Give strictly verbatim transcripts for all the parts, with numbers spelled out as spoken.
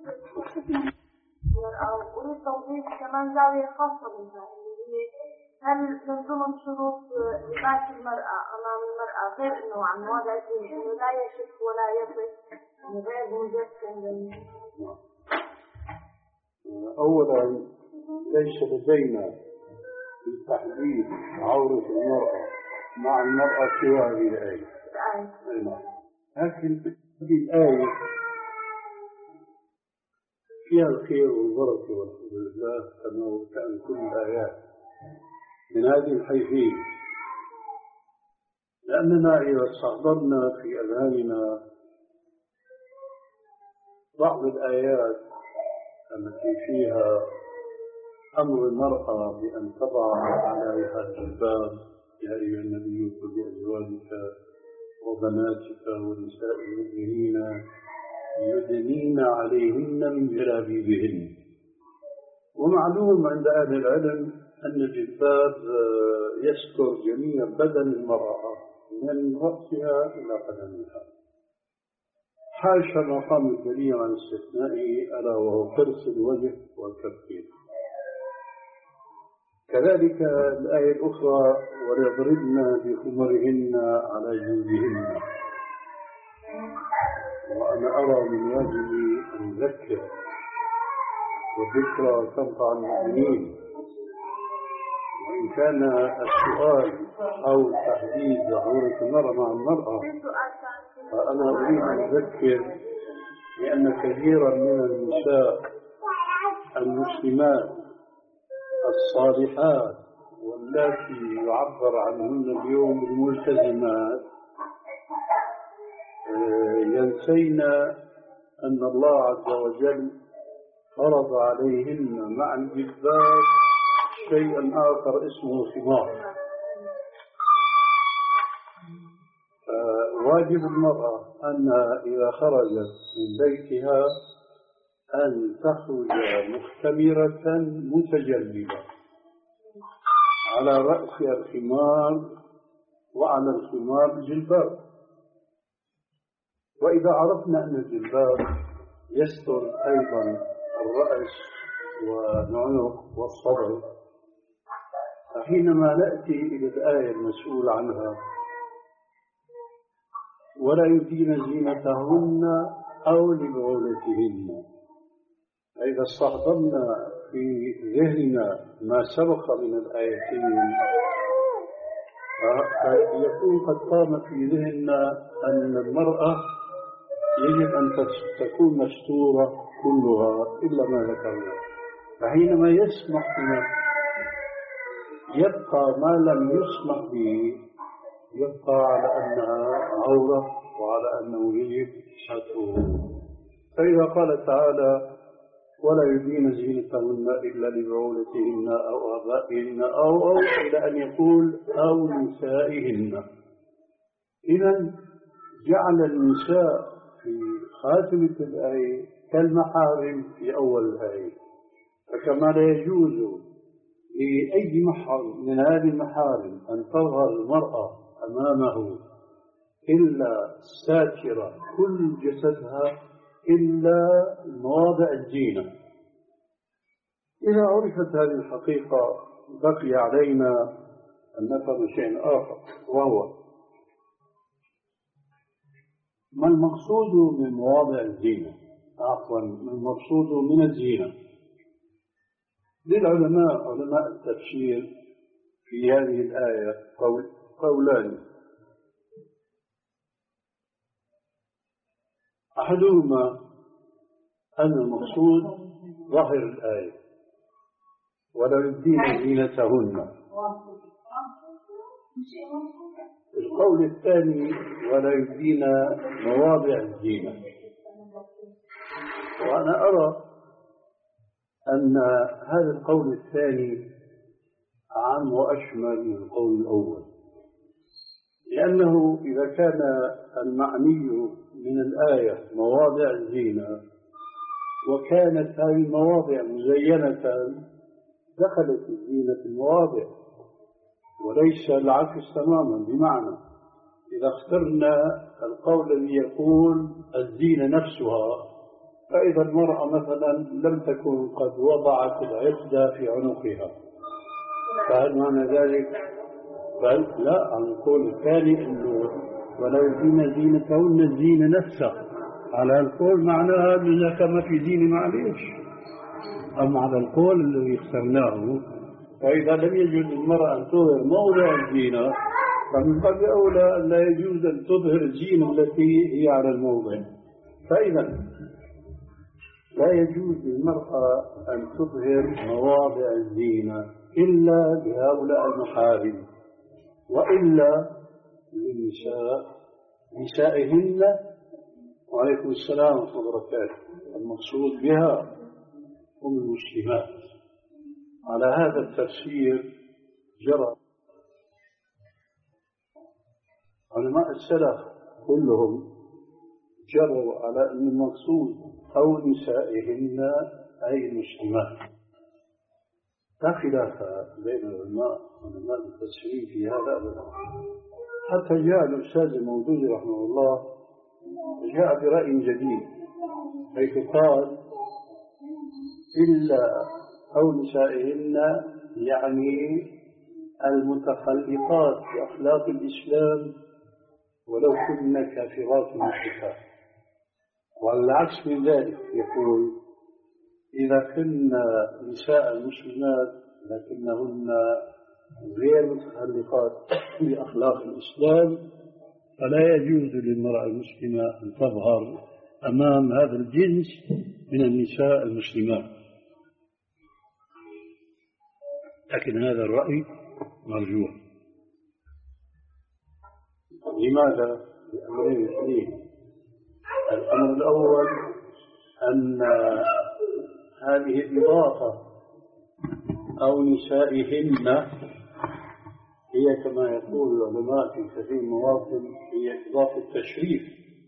أريد توضيح كمان زاوية خاصة منها، اللي هي هل من ضمن شروط لباس المرأة أمام المرأة غير إنه عن وضع الدين إنه لا يشف ولا يضرب غير مجسم؟ أولا ليس لدينا في تحديد عورة المرأة مع المرأة سوى هذه الآية، لكن هذه الآية فيها الخير والبركة والحمد لله كما كان كل الآيات من هذه الحيثية، لأننا إذا استحضرنا في أذهاننا بعض الآيات التي فيها أمر المرأة بأن تضع عليها الجلباب، يا أيها النبي قل لأزواجك وبناتك ونساء المؤمنين يدنين عليهن من جلابيبهن. ومعلوم عند أهل العلم أن الجلباب يستر جميع بدن المرأة من رأسها إلى قدمها، حاشا مقام الدليل عن استثنائه ألا وهو قرص الوجه والكفين. كذلك الآية الأخرى وليضربن بخمرهن على جيوبهن. وأنا أرى من واجبي أن أذكر والذكرى تنفع المؤمنين، وإن كان السؤال أو تحديد عورة المرأة مع المرأة فأنا أريد أن أذكر بأن كثيرا من النساء المسلمات الصالحات والتي يعبر عنهن اليوم الملتزمات ينسين أن الله عز وجل فرض عليهن مع الجلباب شيئا آخر اسمه خمار. واجب المرأة أن إذا خرجت من بيتها أن تخرج مختمرة متجلبة، على رأسها الخمار وعلى الخمار الجلباب. وإذا عرفنا أن الجلباب يستر أيضا الرأس والعنق والصدر، فحينما نأتي إلى الآية المسؤول عنها ولا يبدين زينتهن أو لبعولتهن، فإذا استحضرنا في ذهننا ما سبق من الآيتين فيكون قد قام في ذهننا أن المرأة يجب أن تكون مستورة كلها إلا ما ذكرنا. فحينما يسمح لنا يبقى ما لم يسمح به يبقى على أنها عورة وعلى أنه يجب ستره. فإذا قال تعالى ولا يبدين زينتهن إلا لبعولتهن أو آبائهن أو أو إلى أن يقول أو نسائهن، إذن جعل النساء في خاتمة الآية كالمحارم في أول الآية. فكما لا يجوز لأي محرم من هذه المحارم أن تظهر المرأة أمامه إلا ساترة كل جسدها إلا مواضع الزينة. إذا عرفت هذه الحقيقة بقي علينا أن نفهم شيء آخر، وهو ما المقصود من مواضع الزينة، عفوا ما المقصود من الزينة. للعلماء علماء التفسير في هذه الآية قول قولان، أحدهما أن المقصود ظاهر الآية ولا يبدين زينتهن، القول الثاني ولا يبدين مواضع الزينة. وأنا أرى أن هذا القول الثاني أعم وأشمل من القول الأول، لأنه إذا كان المعني من الآية مواضع الزينة وكانت هذه المواضع مزينة دخلت الزينة في المواضع، وليس العكس تماما. بمعنى إذا اخترنا القول الذي يقول الزينة نفسها فإذا المرأة مثلا لم تكن قد وضعت العقد في عنقها، فهل معنى ذلك؟ بل لا، عن القول الثاني أنه ولا يبدين زينتهن الزينة نفسها، على القول معناها أنها كما في زينة معليش. أما على القول الذي اخترناه، فإذا لم يجوز المرأة أن تظهر موضع الزينة، فمن باب أولى أن لا يجوز أن تظهر الزينة التي هي على الموضع. فإذا لا يجوز للمرأة أن تظهر مواضع الزينة إلا لهؤلاء المحارم، وإلا للنساء نسائهن. وعليكم السلام ورحمة الله وبركاته. المقصود بها هم المسلمات. على هذا التفسير جرى علماء السلف كلهم جروا على أن المقصود أو نسائهن أي المسلمات. لا خلاف بين العلماء علماء التفسير في هذا أبدا. حتى جاء الأستاذ الموجود رحمه الله جاء برأي جديد، حيث قال إلا أو نسائهن يعني المتخلقات بأخلاق الإسلام ولو كن كافرات مشركات. والعكس من ذلك يقول إذا كن نساء المسلمات لكنهن غير متخلقات بأخلاق الإسلام فلا يجوز للمرأة المسلمة أن تظهر أمام هذا الجنس من النساء المسلمات. لكن هذا الرأي مرجوح. لماذا؟ لأمرين اثنين. الأمر الأول أن هذه الإضافة أو نسائهن هي كما يقول العلماء في كثير من المواطن هي إضافة تشريف.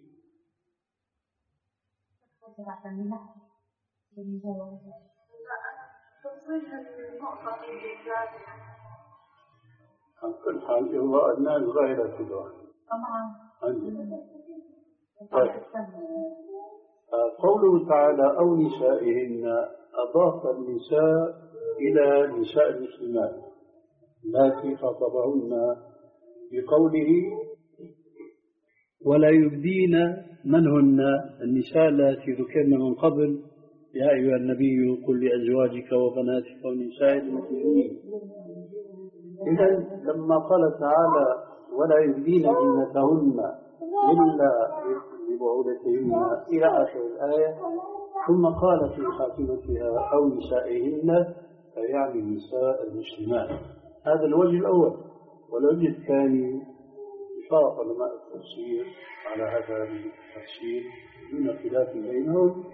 على كل حال إرضاء الناس غير كل واحد. طيب. قوله تعالى أو نسائهن أضاف النساء إلى نساء المسلمات التي خاطبهن بقوله ولا يبدين من هن النساء التي ذكرن من قبل يا أيها النبي قل لأزواجك وبناتك ونساء المؤمنين. إذن لما قال تعالى ولا يبدين زينتهن إلا لبعولتهن إلى آخر الآية، ثم قال في خاتمتها أو نسائهن فيعني النساء المسلمات. هذا الوجه الأول. والوجه الثاني اتفاق علماء التفسير على هذا التفسير دون خلاف بينهم.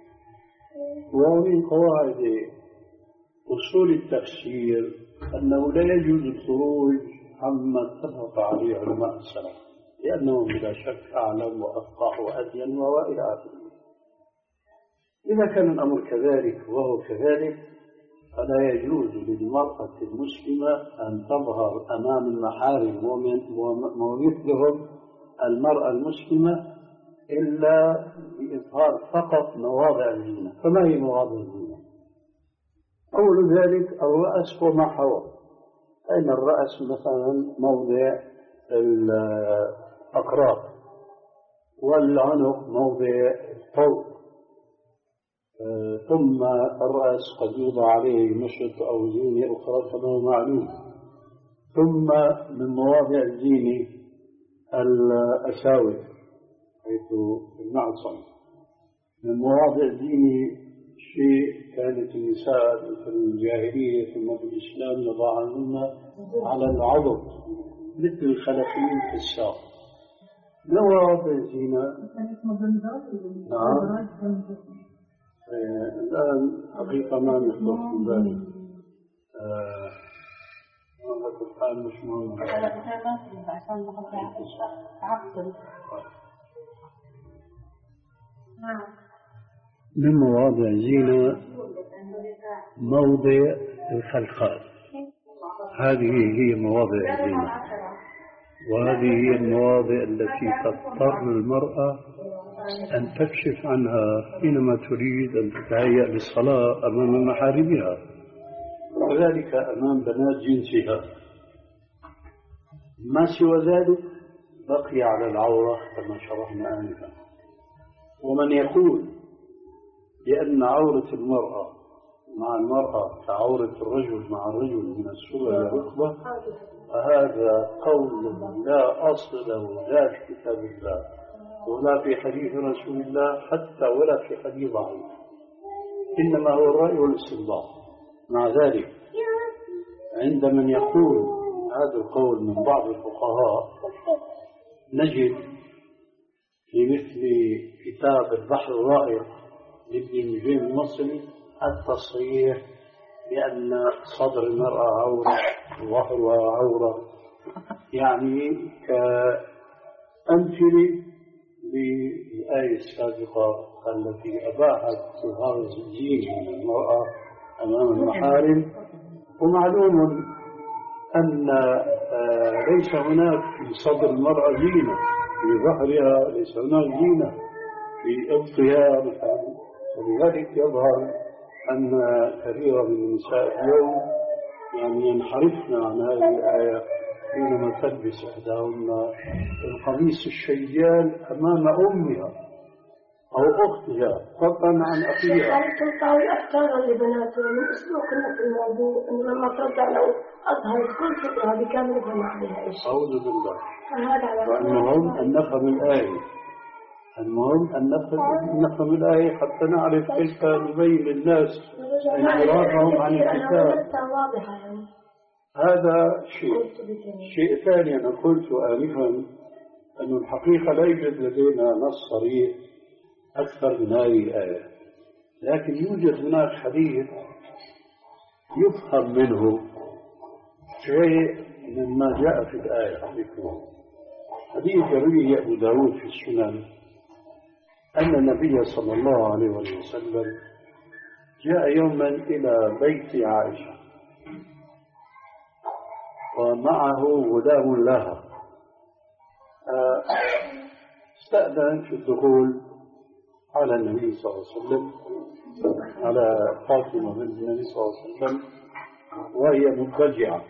ومن قواعد أصول التفسير أنه لا يجوز الخروج عما اتفق عليه علماء السلف، لأنهم بلا شك أعلم وأفقه وأدين وإلى آخره. إذا كان الأمر كذلك وهو كذلك فلا يجوز للمرأة المسلمة أن تظهر أمام المحارم ومثلهم المرأة المسلمة إلا بإظهار فقط مواضع الزينة. فما هي مواضع الزينة؟ أول ذلك الرأس وما حوى. أين الرأس مثلا موضع الأقراط، والعنق موضع الطوق، ثم الرأس قد يوضع عليه مشط أو زينة أخرى كما هو معلوم. ثم من مواضع الزينة الأساور حيث المعصم. من مواضع الزينة شيء كانت النساء في الجاهلية ثم في الإسلام يضعهن على العضد مثل الخلفين في الساق. مواضع الزينة نعم. الآن حقيقة ما نخطر في بالي. هذا الحال مش مهم. من مواضع الزينة موضع الخلخال. هذه هي مواضع الزينة، وهذه هي المواضع التي تضطر المرأة أن تكشف عنها حينما تريد أن تتهيأ للصلاة أمام محارمها، وكذلك أمام بنات جنسها. ما سوى ذلك بقي على العورة كما شرحنا آنفا. ومن يقول بأن عورة المرأة مع المرأة كعورة الرجل مع الرجل من السرة إلى الركبة، فهذا قول لا أصل له لا في كتاب الله ولا في حديث رسول الله حتى ولا في حديث ضعيف، إنما هو الرأي والاستنباط. مع ذلك عند من يقول هذا القول من بعض الفقهاء نجد في مثل كتاب البحر الرائق لابن النجيم المصري التصريح بأن صدر المرأة عورة وظهرها عورة، يعني كأمثلة للآية السابقة التي أباحت إظهار الزين من المرأة أمام المحارم. ومعلوم أن ليس هناك في صدر المرأة زينة، في ظهرها ليس هناك زينة، في إبطها مثلا. ولذلك يظهر أن كثيرا من النساء اليوم يعني ينحرفن عن هذه الآية حينما تلبس إحداهن القميص الشيال أمام أمها أو أختها فضلا عن أخيها. يعني تلقى أفكارا لبناتهم من أسلوبنا في الموضوع أنه لما ترجع لو أظهر كل فكرة بكاملها ما عليها إيش. أعوذ بالله. فالمهم أن نفهم الآية، المهم أن نفهم الآية حتى نعرف كيف نبين للناس انحرافهم عن الكتاب. هذا شيء. شيء ثاني أنا قلت آنفا أن الحقيقة لا يوجد لدينا نص صريح أكثر من هذه الآية، لكن يوجد هناك حديث يفهم منه شيء مما جاء في الآية. حديث يرويه أبو داود في السنن أن النبي صلى الله عليه وسلم جاء يوما إلى بيت عائشة ومعه غلام لها، استأذن في الدخول على النبي صلى الله عليه وسلم، على فاطمة بنت النبي صلى الله عليه وسلم، وهي مضطجعة.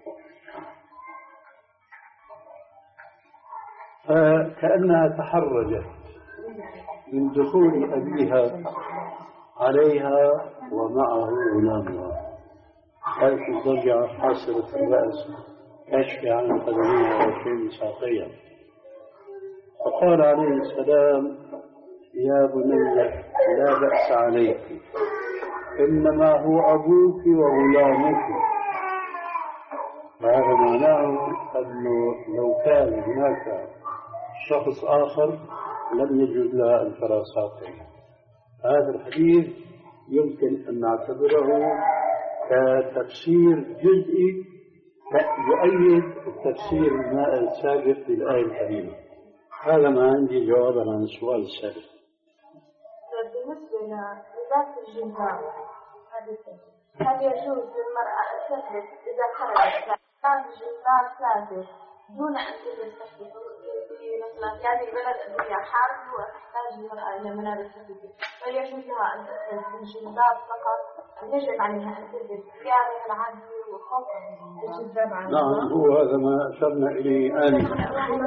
فكأنها تحرجت من دخول أبيها عليها ومعه غلامها، كانت مضطجعة حاصرة الرأس كاشفة عن قدميها وشيء ساقيها. فقال عليه السلام: يا بني لا بأس عليك، إنما هو أبوك وغلامك. هذا معناه أنه لو كان هناك شخص آخر لم يجوز لها أن ترى ساقيها. هذا الحديث يمكن أن نعتبره كتفسير جزئي يؤيد التفسير السابق للآية الكريمة. هذا ما عندي جوابا عن السؤال السابق. بالنسبة لذات الجلباب، هل يجوز للمرأة أن تلبس إذا خرجت كان الجلباب ثابت دون أن تلبس في مثلا يعني بلد أدوية حار وتحتاج المرأة إلى ملابس خفيفة، فيجوز لها أن تلبس الجلباب فقط، يجب عليها أن تلبس ثيابها العادية وخوفا الجلباب عنها؟ نعم، هو هذا ما أشرنا إليه آنفا.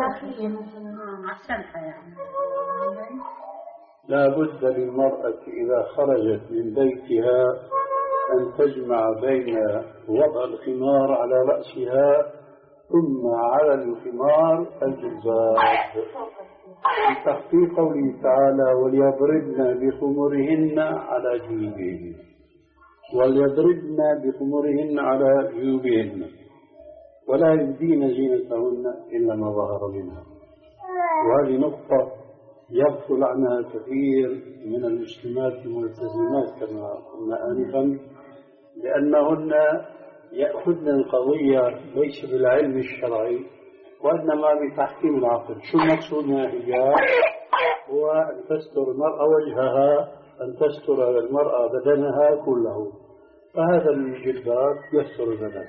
لا بد للمرأة إذا خرجت من بيتها أن تجمع بين وضع الخمار على رأسها ثم على الخمار الجلباب، بتحقيق قوله تعالى: وليضربن بخمرهن على جيوبهن، وليضربن بخمرهن على جيوبهن ولا يبدين زينتهن إلا ما ظهر منها. وهذه نقطة يغفل عنها كثير من المسلمات الملتزمات كما قلنا آنفا، لأنهن يأخذن القضية ليس بالعلم الشرعي وإنما بتحكيم العقل. شو المقصود من الحجاب؟ هو أن تستر المرأة وجهها، أن تستر المرأة بدنها كله، فهذا الجلباب يستر البدن.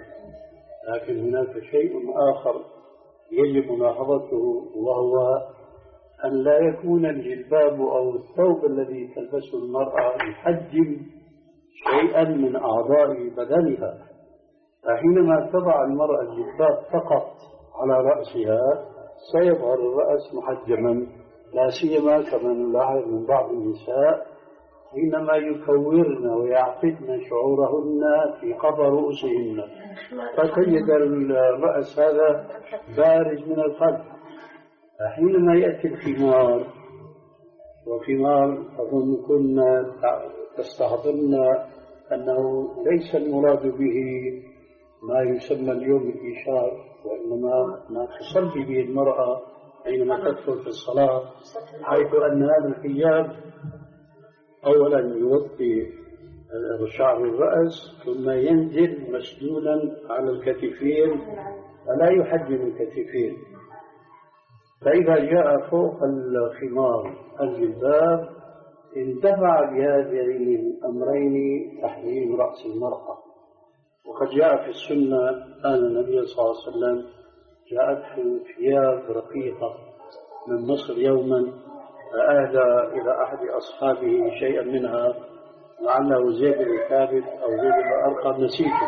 لكن هناك شيء آخر يجب ملاحظته، وهو أن لا يكون الجلباب أو الثوب الذي تلبسه المرأة يحجم شيئا من أعضاء بدنها. فحينما تضع المرأة الجلباب فقط على رأسها سيظهر الرأس محجما، لا سيما كما نلاحظ من بعض النساء حينما يكورن ويعقدن شعورهن في قبر رؤوسهن فتجد الرأس هذا بارز من الخلف. حينما يأتي الخمار، وخمار أظن كنا تستحضرن أنه ليس المراد به ما يسمى اليوم الإشار، وإنما ما تصلي به المرأة حينما تدخل في الصلاة، حيث أن هذا الحجاب أولا يغطي شعر الرأس ثم ينزل مسدودا على الكتفين فلا يحجم الكتفين. فإذا جاء فوق الخمار الجلباب اندفع بهذين الأمرين تحريم رأس المرأة. وقد جاء في السنة أن النبي صلى الله عليه وسلم جاءته ثياب رقيقة من مصر يوما فأهدى إلى أحد أصحابه شيئا منها لعله زيد بن ثابت أو زيد بن أرقم نسيته،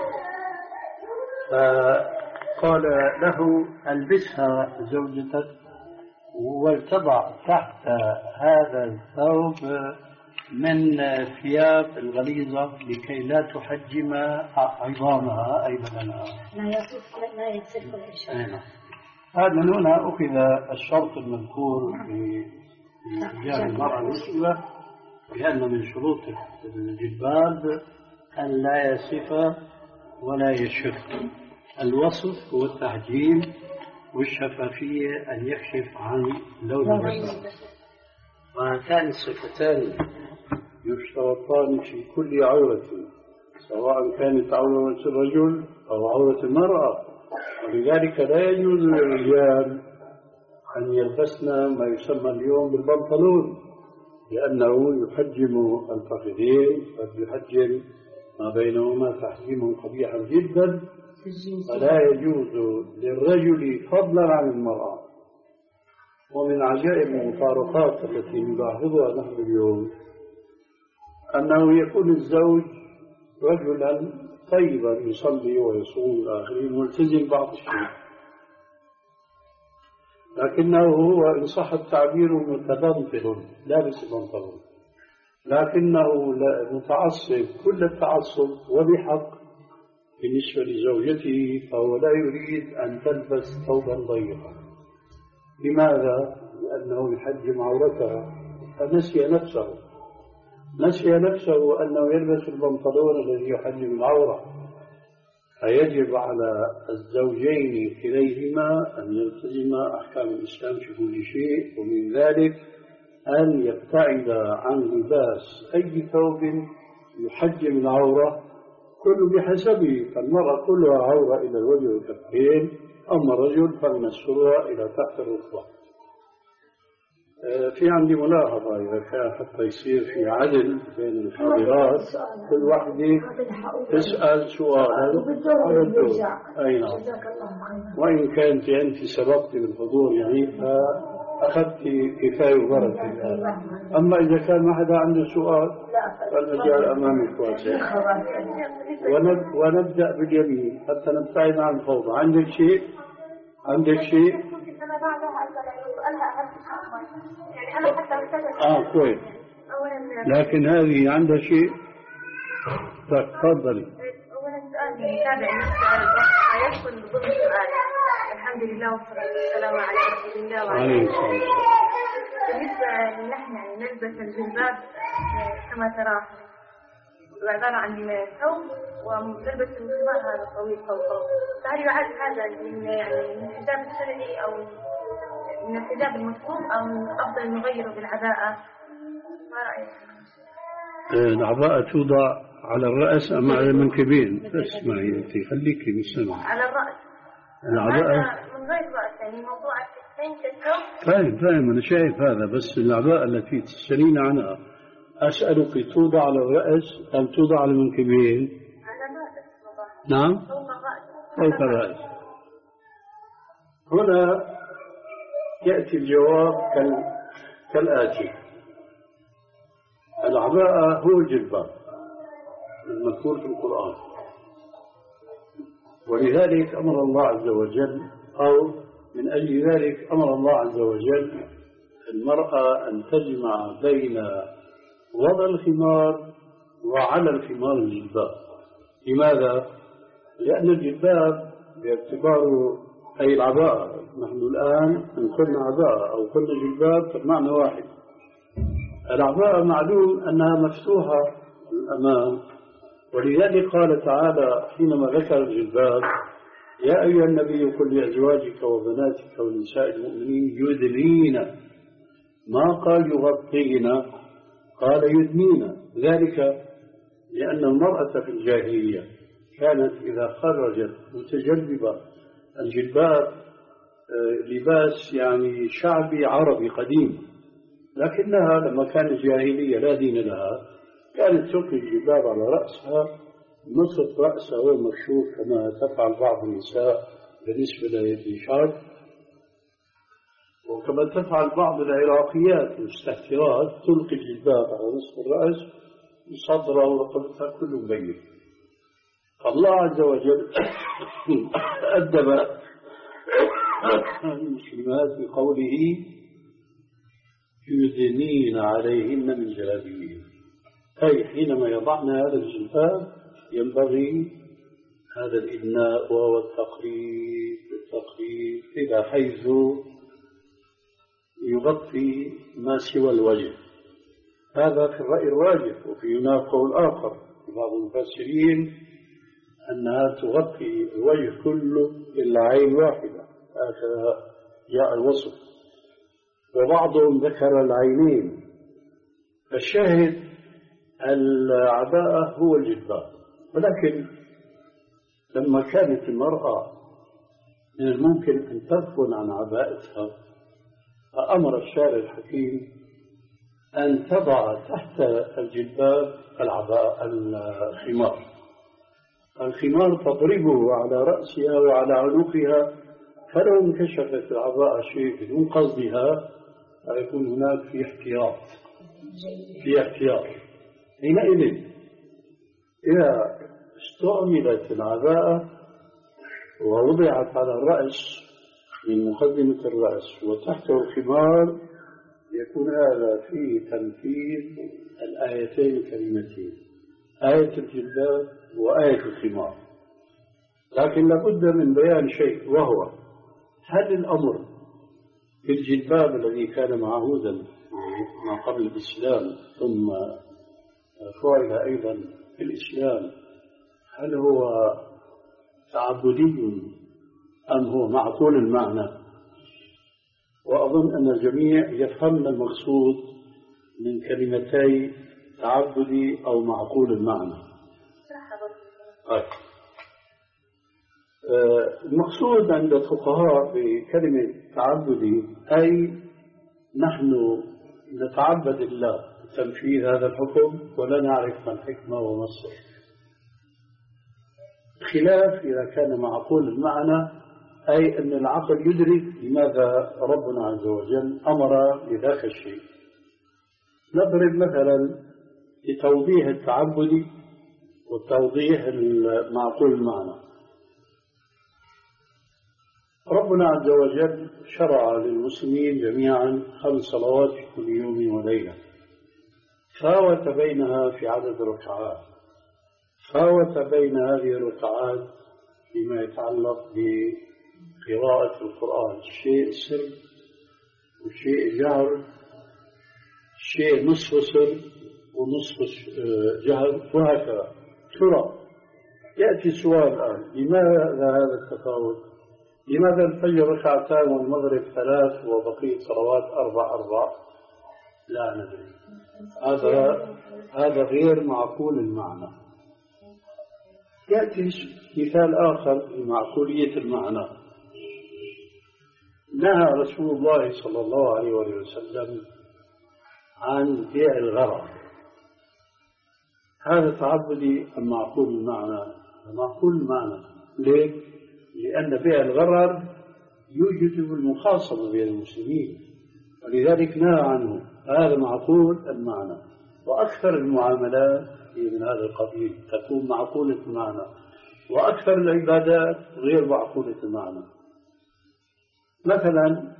فقال له ألبسها زوجتك ولتضع تحت هذا الثوب من ثياب الغليظة لكي لا تحجم عظامها أي بدنها. لا يصف لا يتصف بالشرع. هذا من هنا أخذ الشرط المذكور في حجاب المرأة المسلمة بأن من شروط الجلباب أن لا يصف ولا يشف. الوصف هو التحجيم، والشفافية أن يكشف عن لون البشرة. وهاتان الصفتان يشترطان في كل عورة، سواء كانت عورة الرجل أو عورة المرأة. ولذلك لا يجوز للرجال أن يلبسن ما يسمى اليوم بالبنطلون، لأنه يحجم الفخذين ويحجم ما بينهما تحجيما قبيحا جدا، فلا يجوز للرجل فضلا عن المرأة. ومن عجائب المفارقات التي نلاحظها نحن اليوم أنه يكون الزوج رجلا طيبا يصلي ويصوم الآخرين ملتزم بعض الشيء، لكنه هو إن صح التعبير متبنطل لابس بنطلون، لكنه متعصب كل التعصب وبحق بالنسبة لزوجته، فهو لا يريد أن تلبس ثوبا ضيقا. لماذا؟ لأنه يحجم عورتها، فنسي نفسه نسي نفسه أنه يلبس البنطلون الذي يحجم العورة. فيجب على الزوجين كليهما أن يلتزما أحكام الإسلام في كل شيء، ومن ذلك أن يبتعد عن لباس أي ثوب يحجم العورة كل بحسبه. فالمرأة كلها عورة إلى الوجه والكفين، أما الرجل فمن السرة إلى تحت الركبة. في عندي ملاحظة إذا كان حتى يصير في عدل بين الحاضرات، كل واحدة تسأل سؤالا على الدور. أي نعم. وإن كانت أنت سبقت بالحضور يعني فأخذت كفاية وبركة الآن. أما إذا كان ما حدا عنده سؤال فالمجال أمامك واسع. ونبدأ باليمين حتى نبتعد عن الفوضى. عندك شيء؟ عندك شيء؟ آه كويس. لكن هذه عندها شيء؟ تفضلي. أولا سؤال متابع للسؤال يدخل ضمن السؤال. الحمد لله والصلاة والسلام على رسول الله وعلى آله وصحبه. بالنسبة لنحن يعني نلبس الجلباب كما ترى عبارة عن ثوب ونلبس الخمار هذا الطويل فوقه، فهل يعد هذا من يعني من الحجاب الشرعي أو من الحجاب المطلوب أم أفضل نغيره بالعباءة؟ ما رأيك؟ العباءة توضع على الرأس أم على المنكبين؟ اسمعي أنت خليكي بالسمع. على الرأس. العباءة من غير رأس يعني موضوع الكتفين كالثوب. فاهم فاهم أنا شايف هذا، بس العباءة التي تسألين عنها أسألك توضع على الرأس أم توضع على المنكبين؟ على الرأس. نعم. فوق الرأس. فوق الرأس. هنا يأتي الجواب كالآتي: العباءة هو الجلباب المذكور في القرآن، ولذلك أمر الله عز وجل، أو من أجل ذلك أمر الله عز وجل المرأة أن تجمع بين وضع الخمار وعلى الخمار الجلباب. لماذا؟ لأن الجلباب باعتباره أي العباءة، نحن الآن إن قلنا عباءة أو قلنا جلباب فالمعنى واحد. العباءة معلوم أنها مفتوحة الأمام، ولذلك قال تعالى حينما ذكر الجلباب: يا أيها النبي قل لأزواجك وبناتك ونساء المؤمنين يدنين، ما قال يغطين، قال يدنين، ذلك لأن المرأة في الجاهلية كانت إذا خرجت متجلبة. الجلباب لباس يعني شعبي عربي قديم، لكنها لما كانت جاهلية لا دين لها كانت تلقي الجلباب على رأسها، نصف رأسها هو مكشوف كما تفعل بعض النساء بالنسبة للشعب، وكما تفعل بعض العراقيات المستهترات تلقي الجلباب على نصف الرأس وصدرها ورقبتها كله مبين. الله عز وجل أدب المسلمات بقوله: يدنين عليهن من جلابيبهن، أي حينما يضعن هذا الجلباب ينبغي هذا الإدناء وهو التقريب التقريب إلى حيث يغطي ما سوى الوجه. هذا في الرأي الراجح، وفي هناك قول آخر بعض المفسرين أنها تغطي الوجه كله إلا عين واحدة، هكذا جاء الوصف، وبعضهم ذكر العينين. فالشاهد العباءة هو الجلباب. ولكن لما كانت المرأة من الممكن أن تغفل عن عباءتها، فأمر الشارع الحكيم أن تضع تحت الجلباب العباء الخمار. الخمار تضربه على رأسها وعلى عنقها، فلو انكشفت العباءة شيء بدون قصدها فيكون هناك في احتياط في احتياط حينئذ إذا استعملت العباءة ووضعت على الرأس من مقدمة الرأس وتحته الخمار، يكون هذا فيه تنفيذ الآيتين الكريمتين، آية الجلباب وآية الخمار. لكن لابد من بيان شيء، وهو: هل الأمر في الجلباب الذي كان معهودا ما قبل الإسلام ثم فعل أيضا في الإسلام، هل هو تعبدي أم هو معقول المعنى؟ وأظن أن الجميع يفهم المقصود من كلمتي تعبدي أو معقول المعنى. طيب. المقصود عند الفقهاء بكلمة تعبدي أي نحن نتعبد الله بتنفيذ هذا الحكم ولا نعرف ما الحكمة وما السر. خلاف إذا كان معقول المعنى، أي أن العقل يدرك لماذا ربنا عز وجل أمر بذاك الشيء. نضرب مثلا لتوضيح التعبدي وتوضيح المعقول المعنى. ربنا عز وجل شرع للمسلمين جميعا خمس صلوات في كل يوم وليلة، فاوت بينها في عدد الركعات، فاوت بين هذه الركعات فيما يتعلق بقراءة القرآن، شيء سر وشيء جهر، شيء نصف سر ونصف جهر، وهكذا. ترى يأتي سؤال الآن: لماذا هذا التفاوت؟ لماذا الفجر ركعتان والمغرب ثلاث وبقية صلوات أربع أربع؟ لا ندري. هذا هذا غير معقول المعنى. يأتي مثال آخر لمعقولية المعنى. نهى رسول الله صلى الله عليه وسلم عن بيع الغرر. هذا تعبدي أم معقول المعنى؟ معقول المعنى. ليه؟ لأن بيع الغرر يوجد المخاصمة بين المسلمين، ولذلك نهى عنه. هذا معقول المعنى، وأكثر المعاملات هي من هذا القبيل تكون معقولة المعنى، وأكثر العبادات غير معقولة المعنى. مثلا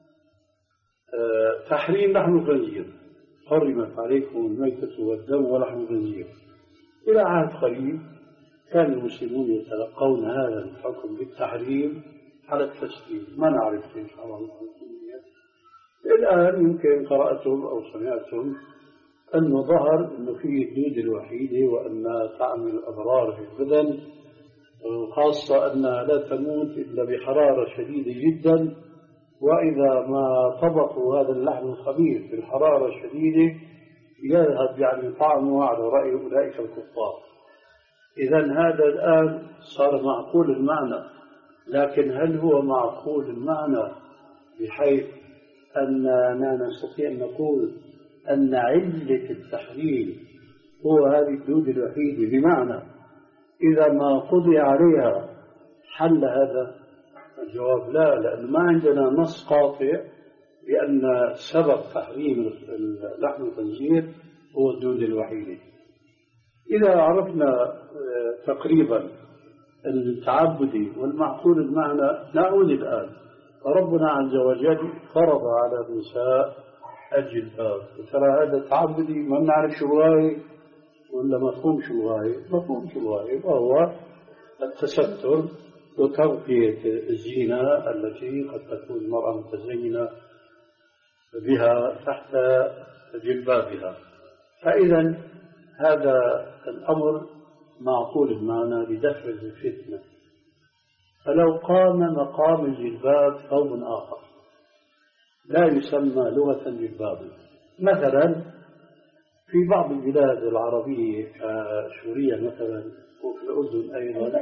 تحريم لحم الخنزير، حرمت عليكم الميتة والدم ولحم الخنزير. إلى عهد قريب كان المسلمون يتلقون هذا الحكم بالتحريم على التسليم، ما نعرف إن شاء الله. الآن يمكن قرأتم أو سمعتم أنه ظهر أنه فيه الدود الوحيدة وأنها تعمل أضرار في البدن، خاصة أنها لا تموت إلا بحرارة شديدة جدا، وإذا ما طبخوا هذا اللحم الخبيث بالحرارة الشديدة يذهب يعني طعمه على رأي أولئك الكفار. إذن هذا الآن صار معقول المعنى، لكن هل هو معقول المعنى بحيث أننا نستطيع أن نقول أن علة التحريم هو هذه الدود الوحيدة، بمعنى إذا ما قضي عليها حل هذا؟ الجواب لا، لأن ما عندنا نص قاطع بأن سبب تحريم لحم الخنزير هو الدود الوحيدة. إذا عرفنا تقريبا التعبدي والمعقول المعنى نعود الآن. فربنا عز وجل فرض على النساء الجلباب، ترى هذا تعبدي ما نعرف شو الغاية ولا مفهوم شو الغاية؟ مفهوم شو الغاية، وهو التستر وتغطية الزينة التي قد تكون المرأة متزينة بها تحت جلبابها. فإذا هذا الأمر معقول المعنى لدفع الفتنة. فلو قام مقام الجلباب ثوب آخر لا يسمى لغة جلبابا، مثلا في بعض البلاد العربية كسوريا مثلا وفي الأردن أيضا،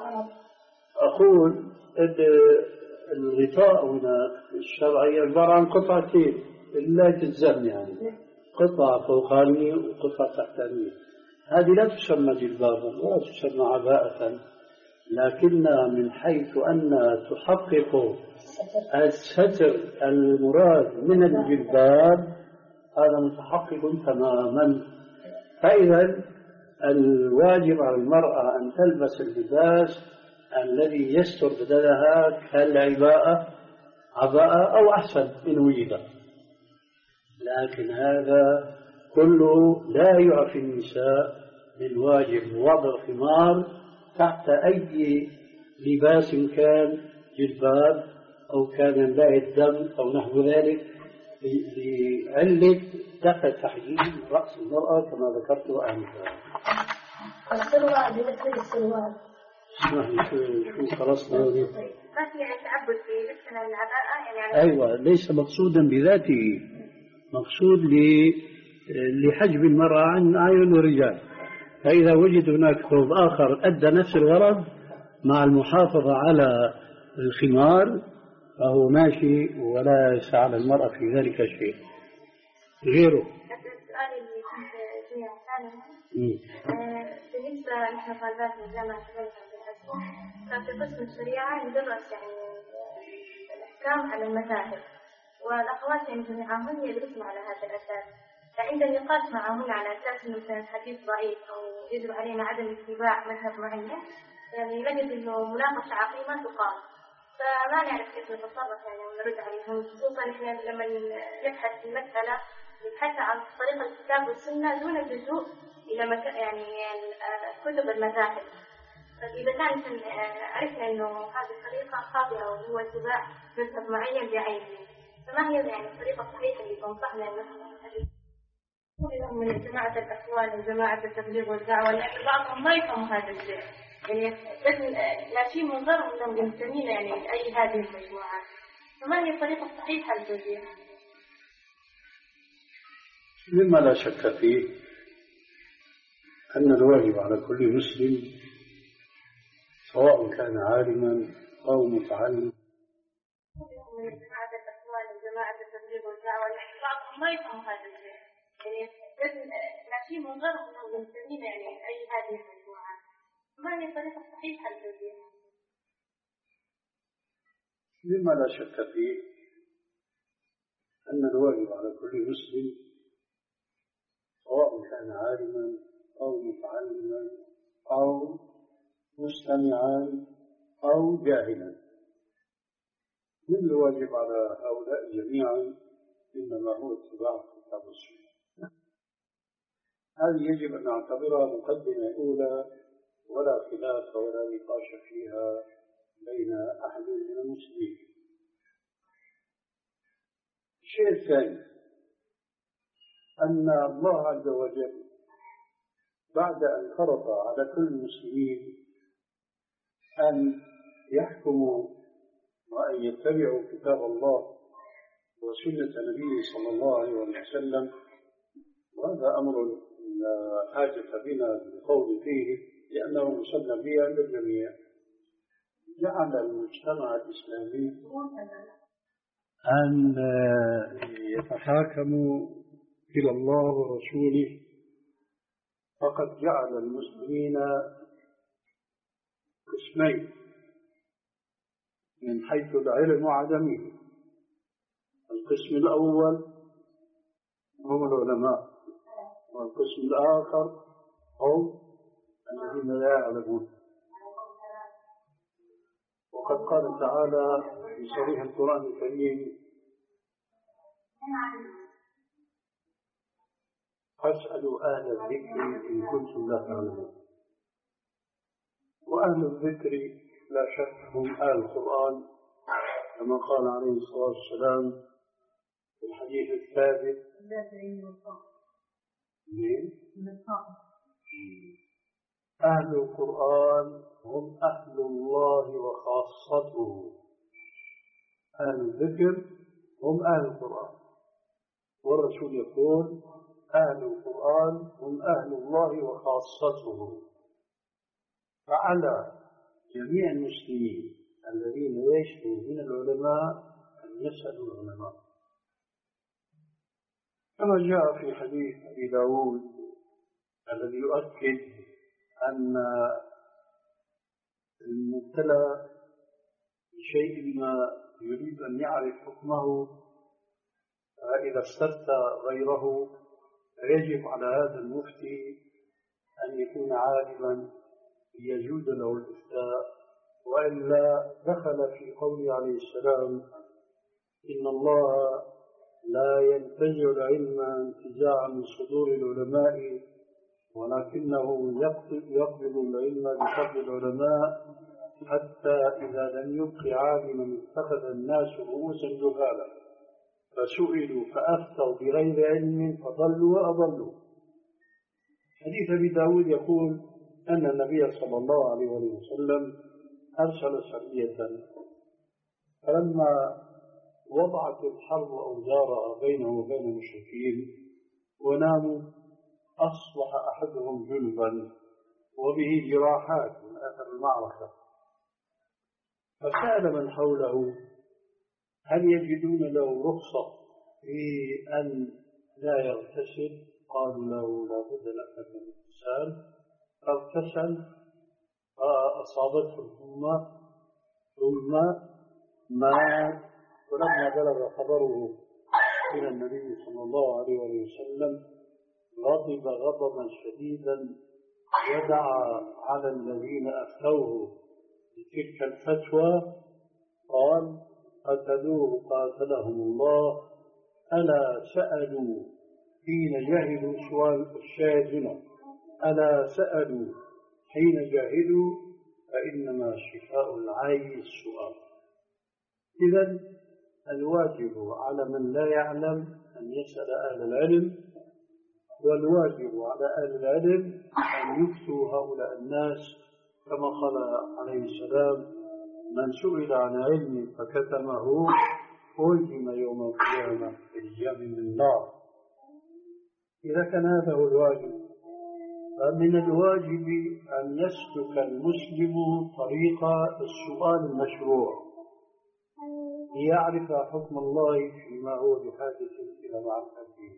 أقول الغطاء هنا الشرعي عبارة عن قطعتين لا تتزن، يعني قطعة فوقانية وقطعة تحتانية. هذه لا تسمى جلبابا ولا تسمى عباءة، لكنها من حيث أنها تحقق الستر المراد من الجلباب هذا متحقق تماما. فإذا الواجب على المرأة أن تلبس اللباس الذي يستر بدنها كالعباءة عباءة أو أحسن إن وجد، لكن هذا كله لا يعفي النساء من واجب وضع الخمار تحت أي لباس كان، جلباب أو كان لا الدم أو نحو ذلك، لعلة دفع تحجيم رأس المرأة كما ذكرت آنفا. السروال بمثل السروال. اسمعني شو شو خلصنا هذه؟ ما في يعني تعبد في لبسنا العباءة يعني. أيوة، ليس مقصودا بذاته، مقصود لحجب المرأة عن أعين الرجال. فإذا وجد هناك ثوب آخر أدى نفس الغرض مع المحافظة على الخمار فهو ماشي ولا يسعى على المرأة في ذلك شيء غيره. السؤال اللي كنت فيه ثاني بالنسبة نحن طالبات من جامعة الأزهر، ففي قسم الشريعة ندرس يعني الأحكام على المذاهب، والأخوات يعني جميعهن يدرسن على هذا الأساس. فعند النقاش معهن على أساس أنه مثلا الحديث ضعيف أو يجب علينا عدم اتباع مذهب معين، يعني نجد أنه مناقشة عقيمة تقام، فما نعرف كيف نتصرف يعني ونرد عليهم، خصوصا إحنا لما نبحث في المسألة نبحث عن طريقة الكتاب والسنة دون اللجوء إلى مك... يعني كتب المذاهب. فإذا كان عرفنا إنه هذه الطريقة خاطئة وهو اتباع مذهب معين بعينه، فما هي يعني الطريقة الصحيحة اللي تنصحنا أن نحن من جماعة الأخوان وجماعة التبليغ والدعوة، لأن بعضهم ما يفهموا هذا الشيء، يعني لا شيء من ضرر أنهم ينتمين يعني لأي هذه المجموعات، فما هي الطريقة الصحيحة للتوجيه؟ مما لا شك فيه أن الواجب على كل مسلم سواء كان عالما أو متعلم من جماعة الأخوان وجماعة التبليغ والدعوة، لأن بعضهم ما يفهموا هذا الشيء، يعني لا شيء من ضرر أنهم ينتمين يعني لأي هذه المجموعات، فما هي الطريقة الصحيحة للتوجيه؟ مما لا شك فيه أن الواجب على كل مسلم سواء كان عالما أو متعلما أو مستمعا أو جاهلا، من الواجب على هؤلاء جميعا إنما هو اتباع كتاب السنة. هذه يجب أن نعتبرها مقدمة أولى ولا خلاف ولا نقاش فيها بين أحد من المسلمين. الشيء الثاني أن الله عز وجل بعد أن فرض على كل المسلمين أن يحكموا وأن يتبعوا كتاب الله وسنة نبيه صلى الله عليه وسلم، وهذا أمر لا حاجة بنا بالقول فيه لأنه مسلم به عند الجميع، جعل المجتمع الإسلامي أن يتحاكموا إلى الله ورسوله، فقد جعل المسلمين قسمين من حيث العلم وعدمه. القسم الأول هم العلماء، والقسم الآخر هم الذين لا يعلمون. وقد قال تعالى في صريح القرآن الكريم: فاسألوا أهل الذكر إن كنتم لا تعلمون. وأهل الذكر لا شك هم أهل القرآن، كما قال عليه الصلاة والسلام في الحديث الثابت: أهل القرآن هم أهل الله وخاصته. أهل الذكر هم أهل القرآن، والرسول يقول: أهل القرآن هم أهل الله وخاصته. فعلى جميع المسلمين الذين يشكوا من العلماء أن يسألوا العلماء، كما جاء في حديث أبي داود الذي يؤكد أن المبتلى بشيء ما يريد أن يعرف حكمه، فإذا استفتى غيره فيجب على هذا المفتي أن يكون عالما ليجوز له الإفتاء، وإلا دخل في قوله عليه السلام: إن الله لا ينتزع العلم انتزاعا من صدور العلماء، ولكنه يقبض العلم بفضل العلماء، حتى إذا لم يبق عالما اتخذ الناس رؤوسا جهالا فسئلوا فأفتوا بغير علم فضلوا وأضلوا. حديث أبي داود يقول أن النبي صلى الله عليه وسلم أرسل سرية، فلما وضعت الحرب أوزارها بينه وبين المشركين وناموا، أصبح أحدهم جنبا وبه جراحات من أثر المعركة، فسأل من حوله: هل يجدون له رخصة في أن لا يغتسل؟ قالوا له: لا بد لك من الاغتسال. فاغتسل فأصابته الحمى ثم مات. ولما بلغ خبره إلى النبي صلى الله عليه وسلم غضب غضبا شديدا ودعا على الذين أفتوه بتلك الفتوى، قال: قتلوه قاتلهم الله، ألا سألوا حين جاهدوا. سؤال الشاهد هنا: ألا سألوا حين جاهدوا، فإنما شفاء العي السؤال. إذن الواجب على من لا يعلم أن يسأل أهل العلم، والواجب على أهل العلم أن يفتوا هؤلاء الناس، كما قال عليه السلام: من سئل عن علم فكتمه ألجم يوم القيامة بالجم من النار. إذا كان هذا هو الواجب، فمن الواجب أن يسلك المسلم طريق السؤال المشروع ليعرف حكم الله فيما هو بحاجة إلى معرفته.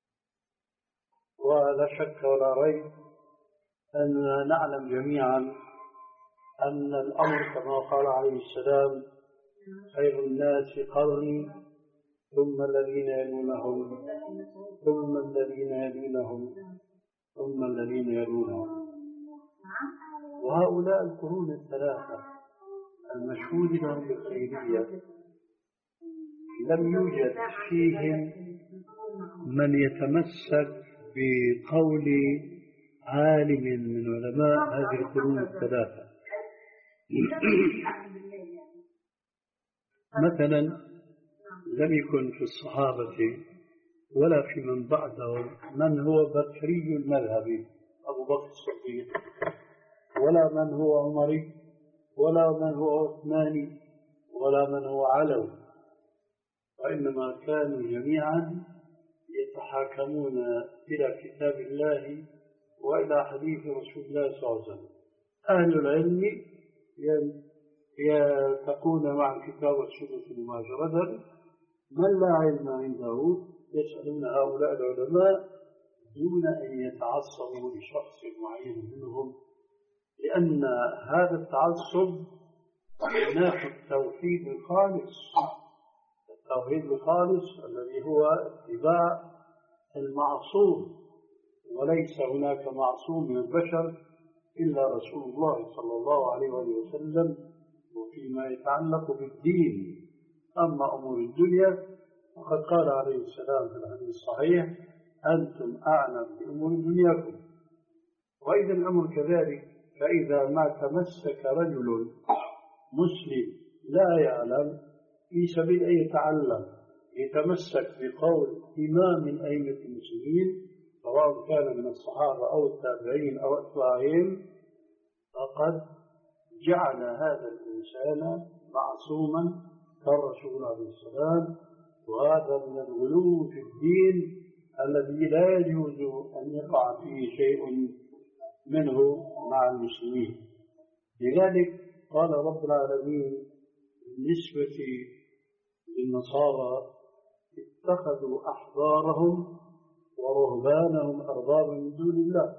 ولا شك ولا ريب أننا نعلم جميعا أن الأمر كما قال عليه السلام: خير الناس قرني ثم الذين يلونهم ثم الذين يلونهم ثم الذين يلونهم. وهؤلاء القرون الثلاثة المشهود لهم بالخيرية لم يوجد فيهم من يتمسك بقول عالم من علماء هذه القرون الثلاثة. مثلا لم يكن في الصحابة ولا في من بعدهم من هو بكري المذهب أبو بكر الصديق، ولا من هو عمري، ولا من هو عثماني، ولا من هو علوي، وإنما كانوا جميعا يتحاكمون إلى كتاب الله وإلى حديث رسول الله صلى الله عليه وسلم. أهل العلم يلتقون مع الكتاب والسنة مباشرة، من لا علم عنده يسألون هؤلاء العلماء دون أن يتعصبوا لشخص معين منهم، لأن هذا التعصب ينافي التوحيد الخالص، التوحيد الخالص الذي هو اتباع المعصوم، وليس هناك معصوم من البشر إلا رسول الله صلى الله عليه وسلم وفيما يتعلق بالدين. أما أمور الدنيا وقد قال عليه السلام في الحديث الصحيح: أنتم أعلم بأمور دنياكم. وإذا الأمر كذلك، فإذا ما تمسك رجل مسلم لا يعلم في سبيل أن يتعلم يتمسك بقول إمام من أئمة المسلمين سواء كان من الصحابة أو التابعين أو أتباعهم، فقد جعل هذا الإنسان معصوما كالرسول عليه السلام. وهذا من الغلو في الدين الذي لا يجوز أن يقع فيه شيء منه مع المسلمين. لذلك قال رب العالمين بالنسبة للنصارى: اتخذوا أحبارهم ورهبانهم أربابا من دون الله.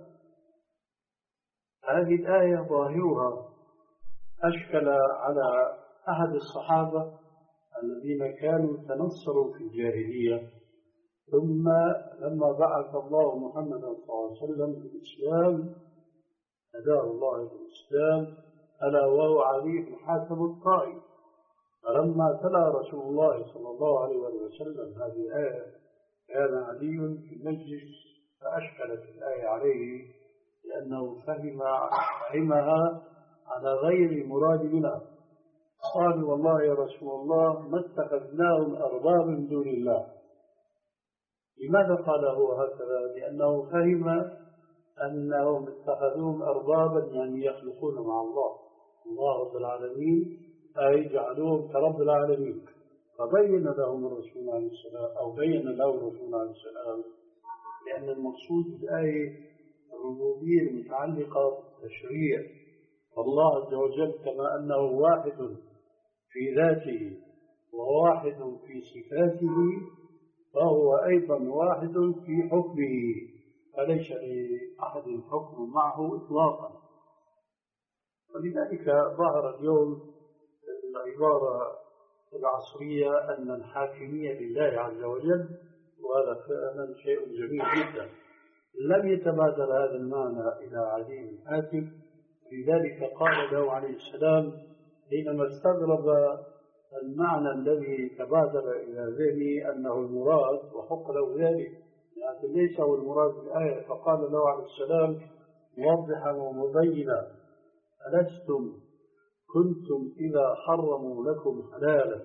هذه الآية ظاهرها أشكل على أحد الصحابة الذين كانوا تنصروا في الجاهلية، ثم لما بعث الله محمدا صلى الله عليه وسلم بالإسلام هداه الله بالإسلام، ألا وهو علي بن حاتم الطائي. فلما تلا رسول الله صلى الله عليه وسلم هذه الآية كان علي في المجلس فأشكلت الآية عليه لأنه فهم فهمها على غير مراد منها. قال: والله يا رسول الله ما اتخذناهم أربابا من دون الله. لماذا قال هو هكذا؟ لأنه فهم أنهم اتخذوهم أربابا يعني يخلقون مع الله الله رب العالمين، أي جعلوهم كرب العالمين. فبين لهم الرسول عليه السلام أو بين له الرسول عليه السلام لأن المقصود بالآية الربوبية المتعلقة بالتشريع، فالله عز وجل كما أنه واحد في ذاته وواحد في صفاته فهو أيضا واحد في حكمه، فليس لأحد حكم معه إطلاقا. ولذلك ظهر اليوم العبارة العصرية أن الحاكمية لله عز وجل، وهذا فعلا شيء جميل جدا. لم يتبادل هذا المعنى إلى علي بن حاتم، لذلك قال له عليه السلام حينما استغرب المعنى الذي تبادل إلى ذهنه أنه المراد وحق له ذلك، لكن ليس هو المراد بالآية، فقال له عليه السلام موضحا ومبينا: ألستم كنتم إذا حرموا لكم حلالا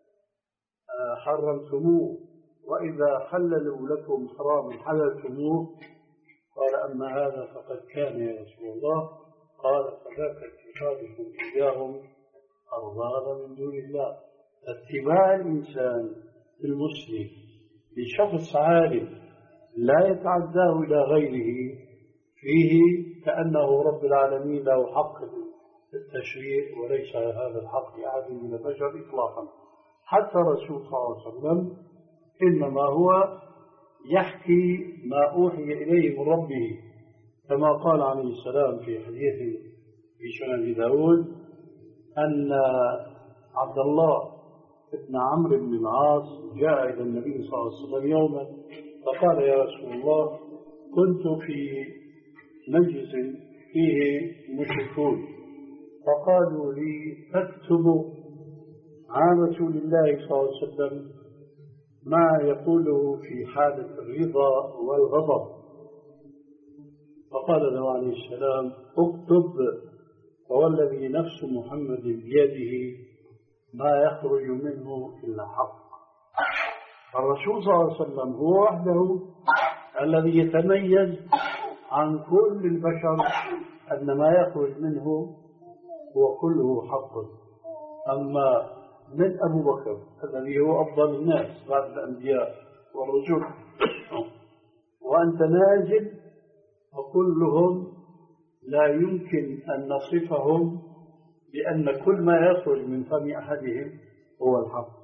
حرمتموه، وإذا حللوا لكم حراما حللتموه؟ قال: أما هذا فقد كان يا رسول الله. قال: فذاك اتخاذكم إياهم أربابا من دون الله. اتباع الإنسان المسلم لشخص عالم لا يتعداه إلى غيره فيه كأنه رب العالمين له حق التشريع، وليس هذا الحق لأحد من البشر إطلاقا. حتى الرسول صلى الله عليه وسلم إنما هو يحكي ما أوحي إليه من ربه، كما قال عليه السلام في حديث في سنن داود أن عبد الله ابن عمرو بن العاص جاء إلى النبي صلى الله عليه وسلم يوما فقال يا رسول الله كنت في مجلس فيه مشركون فقالوا لي اكتب عن رسول الله صلى الله عليه وسلم ما يقوله في حالة الرضا والغضب. فقال له عليه السلام اكتب فوالذي نفس محمد بيده ما يخرج منه إلا حق. الرسول صلى الله عليه وسلم هو وحده الذي يتميز عن كل البشر أن ما يخرج منه هو كله حق. أما من أبو بكر الذي هو أفضل الناس بعد الأنبياء والرسل وأنت نازل وكلهم لا يمكن أن نصفهم بأن كل ما يخرج من فم أحدهم هو الحق.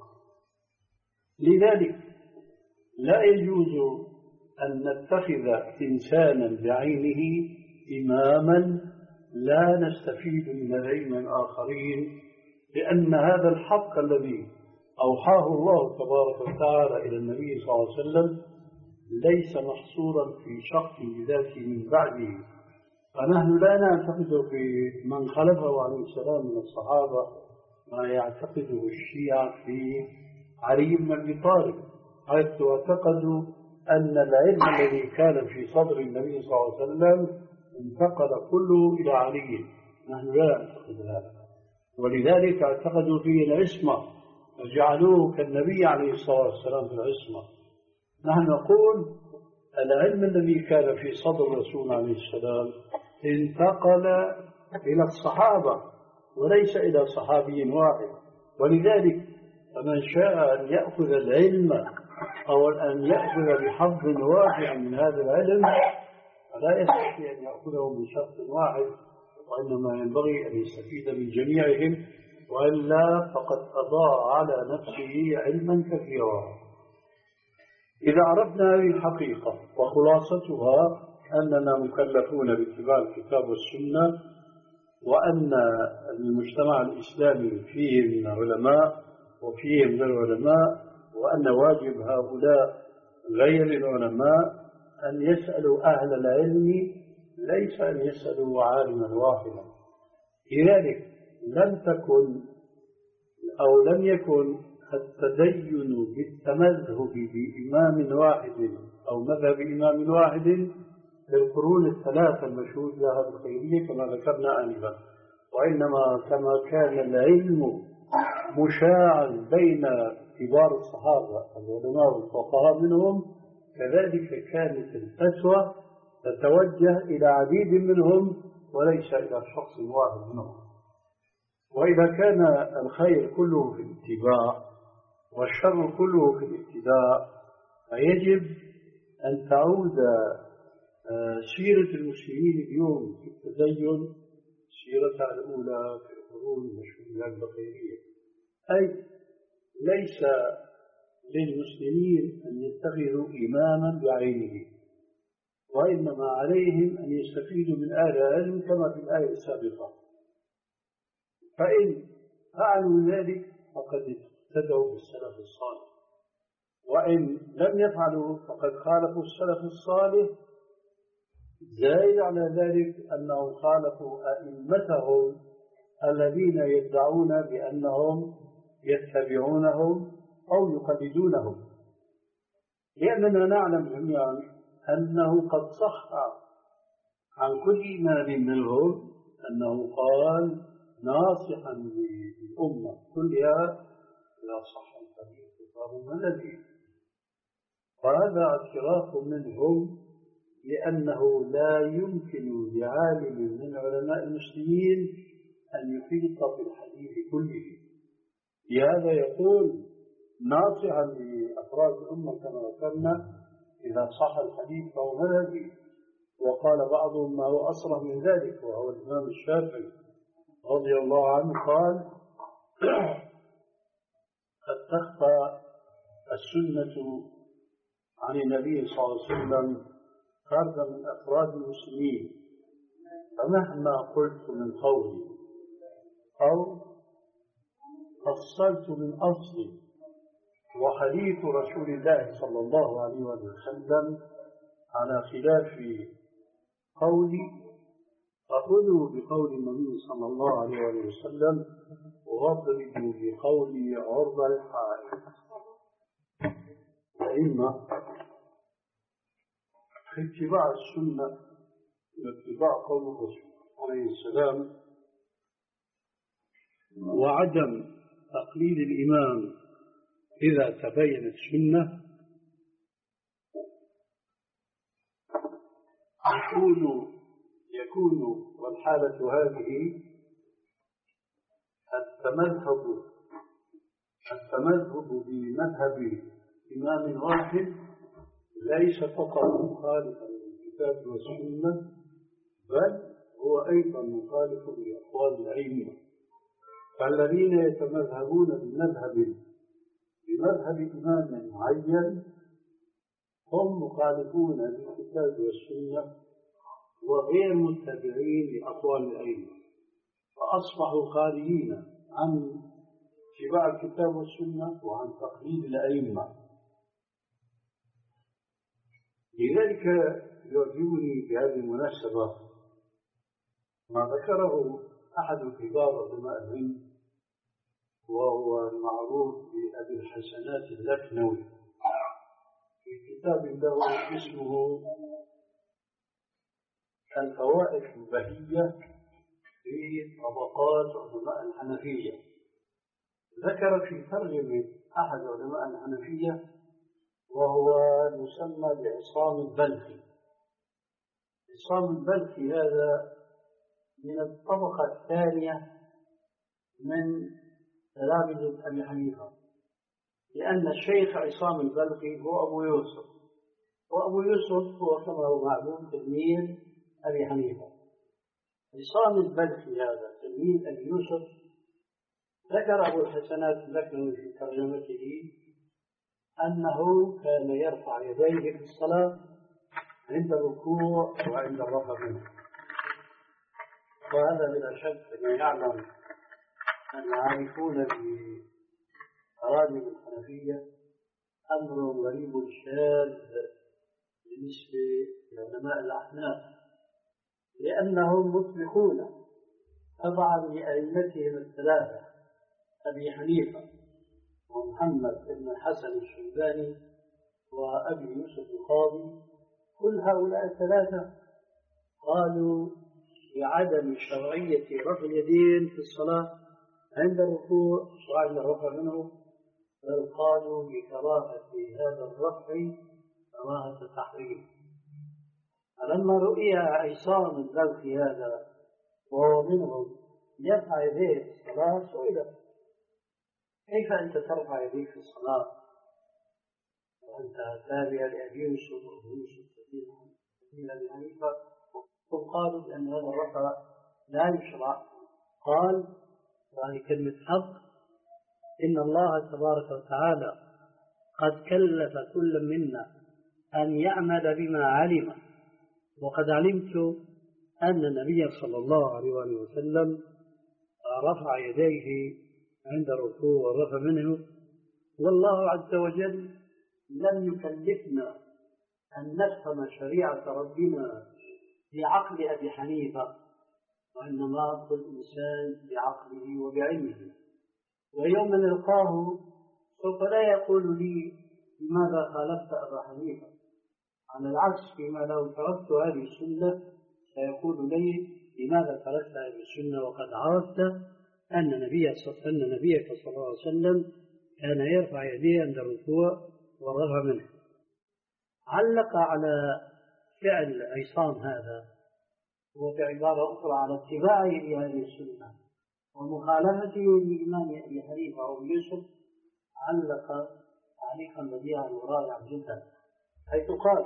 لذلك لا يجوز أن نتخذ إنسانا بعينه إماما لا نستفيد من العلم الآخرين، لأن هذا الحق الذي أوحاه الله تبارك وتعالى إلى النبي صلى الله عليه وسلم ليس محصورا في شخص بذاته من بعده. فنحن لا نعتقد في من خلفه عليه السلام من الصحابة ما يعتقده الشيعة في علي بن أبي طالب، حيث اعتقدوا أن العلم الذي كان في صدر النبي صلى الله عليه وسلم انتقل كله إلى علي. نحن لا نعتقد هذا، ولذلك اعتقدوا فيه العصمة وجعلوه كالنبي عليه الصلاة والسلام في العصمة. نحن نقول العلم الذي كان في صدر الرسول عليه السلام انتقل إلى الصحابة وليس إلى صحابي واحد، ولذلك فمن شاء أن يأخذ العلم أو أن يأخذ بحظ واسع من هذا العلم فلا يستطيع أن يأخذه من شخص واحد، وإنما ينبغي أن يستفيد من جميعهم، وإلا فقد أضاع على نفسه علما كثيرا. إذا عرفنا هذه الحقيقة وخلاصتها أننا مكلفون باتباع الكتاب والسنة، وأن المجتمع الإسلامي فيه من العلماء وفيه من العلماء، وأن واجب هؤلاء غير العلماء أن يسألوا أهل العلم ليس أن يسألوا عالما واحدا. لذلك لم تكن أو لم يكن التدين بالتمذهب بإمام واحد أو مذهب إمام واحد في القرون الثلاثة المشهود لها بالخيرية كما ذكرنا آنفا، وإنما كما كان العلم مشاعا بين كبار الصحابة العلماء والفقهاء منهم، كذلك كانت الفتوى تتوجه إلى عديد منهم وليس إلى شخص واحد منهم. وإذا كان الخير كله في الاتباع والشر كله في الابتداء فيجب أن تعود سيرة المسلمين اليوم في التدين سيرتها الأولى في القرون المشهودة البخيرية، أي ليس للمسلمين أن يتخذوا إماما بعينه، وإنما عليهم أن يستفيدوا من أهل العلم كما في الآية السابقة. فإن فعلوا ذلك فقد اهتدوا بالسلف الصالح، وإن لم يفعلوا فقد خالفوا السلف الصالح. زائد على ذلك أنهم خالفوا أئمتهم الذين يدعون بأنهم يتبعونهم أو يقلدونهم، لأننا نعلم جميعا أنه قد صح عن كل إمام منهم أنه قال ناصحا للأمة كلها لا صح الحديث فهو الذي، وهذا اعتراف منهم لأنه لا يمكن لعالم من علماء المسلمين أن يحيط بالحديث كله. لهذا يقول ناصحا لأفراد الأمة كما ذكرنا إذا صح الحديث فهو مذهبي. وقال بعضهم ما هو أصرح من ذلك، وهو الإمام الشافعي رضي الله عنه قال قد تخفى السنة عن النبي صلى الله عليه وسلم فرد من أفراد المسلمين، فمهما قلت من قولي أو فصلت من أصل وحديث رسول الله صلى الله عليه وسلم على خلاف قولي، فخذوا بقول النبي صلى الله عليه وسلم واضربوا بقول عرض الحائط. فإما في اتباع السنة واتباع قول الرسول عليه السلام وعدم تقليد الإمام إذا تبينت السنة يكون يكون والحالة هذه التمذهب التمذهب بمذهب إمام واحد ليس فقط مخالفا للكتاب والسنة، بل هو أيضا مخالف لأقوال الأئمة. فالذين يتمذهبون بمذهب بمذهب إمام معين هم مخالفون للكتاب والسنة وغير متبعين لأقوال الأئمة، فأصبحوا خارجين عن اتباع الكتاب والسنة وعن تقليد الأئمة. لذلك يعجبني في هذه المناسبة ما ذكره أحد كبار علماء الهند، وهو المعروف بأبي الحسنات اللكنوي، في كتاب له اسمه الفوائد البهية في طبقات علماء الحنفية. ذكر في ترجمة أحد علماء الحنفية وهو يسمى بعصام البلخي. عصام البلخي هذا من الطبقة الثانية من تلامذة أبي حنيفة، لأن الشيخ عصام البلخي هو أبو يوسف، وأبو يوسف هو كما هو معلوم تلميذ أبي حنيفة. عصام البلخي هذا تلميذ أبي يوسف ذكر أبو الحسنات اللكنوي في ترجمته أنه كان يرفع يديه في الصلاة عند الركوع وعند الرفع منه. وهذا بلا شك أن يعلم العارفون بتراجم الحنفية أمر غريب شاذ بالنسبة لعلماء الأحناف، لأنهم مطلقون طبعا لأئمتهم الثلاثة أبي حنيفة ومحمد بن الحسن الشيباني وأبي يوسف القاضي، كل هؤلاء الثلاثة قالوا بعدم شرعية رفع اليدين في الصلاة عند الركوع وعند الرفع منه، بل قالوا بكراهة هذا الرفع كراهة التحريم. فلما رؤي عصام البلخي هذا وهو منهم يرفع يديه في الصلاة سئل: كيف أنت ترفع يديك في الصلاة وأنت تابع لأبي يوسف وأبي يوسف تابع لأبي حنيفة؟ قالوا بأن هذا الرفع لا يشرع. قال: وهي كلمة حق: إن الله تبارك وتعالى قد كلف كل منا أن يعمل بما علم، وقد علمت أن النبي صلى الله عليه وسلم رفع يديه عند الركوع والرفع منه، والله عز وجل لم يكلفنا أن نفهم شريعة ربنا بعقل أبي حنيفة، وإنما كل إنسان بعقله وبعلمه. ويوم نلقاه سوف لا يقول لي لماذا خالفت أبا حنيفة، على العكس فيما لو تركت هذه السنة سيقول لي لماذا تركت هذه السنة وقد عرفت أن نبيك صلى الله عليه وسلم كان يرفع يديه عند الركوع والرفع منه. علق على فعل عصام هذا وبعبارة أخرى على اتباعه لهذه السنة ومخالفته لإمام أبي حنيفة أو يوسف، علق تعليقا بديعا ورائعا جدا، حيث قال: